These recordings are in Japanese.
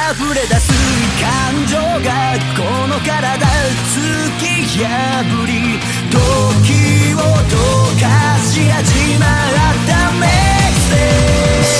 溢れ出す感情がこの体突き破り時を溶かし始まったメッセージ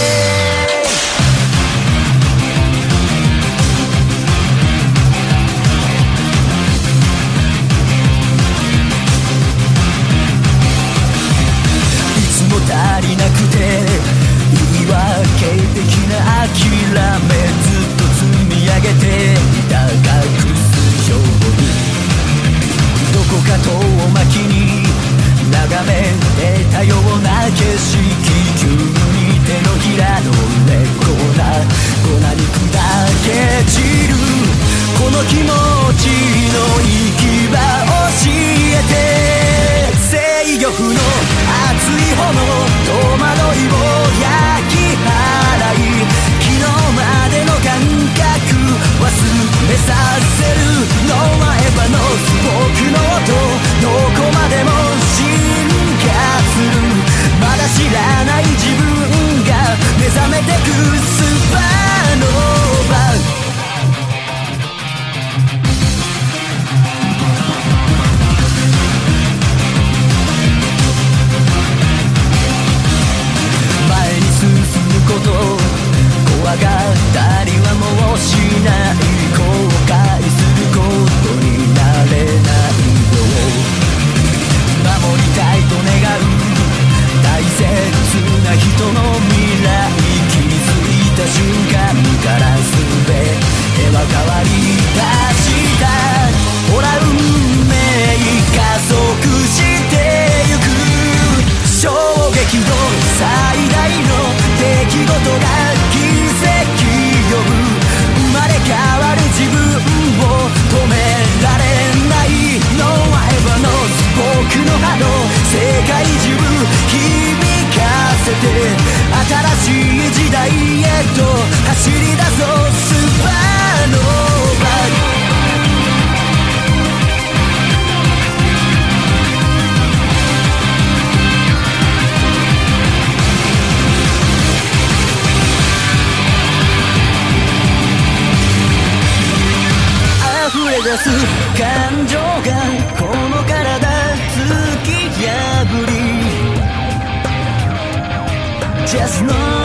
足りなくて言い訳的な諦めずっと積み上げていた隠すようにどこか遠巻きに眺めてたような景色急に手のひらの上粉に砕け散るこの気持ちの行き場教えて制御不能熱い炎戸惑いを焼き払い昨日までの感覚忘れさせる No I ever know 僕の音どこまでも進化するまだ知らない自分が目覚めてくスパノーバこと怖がったりはもうしない後悔することになれないよ守りたいと願う大切な人の未来気づいた瞬間から全ては変わり出したほら運命加速してゆく衝撃度最大の出来事が奇跡呼ぶ生まれ変わる自分を止められない No I ever know 僕の波動世界中響かせて新しい時代へと走り出そうスパノーバ溢れ出す感情がこの体突き破り Just know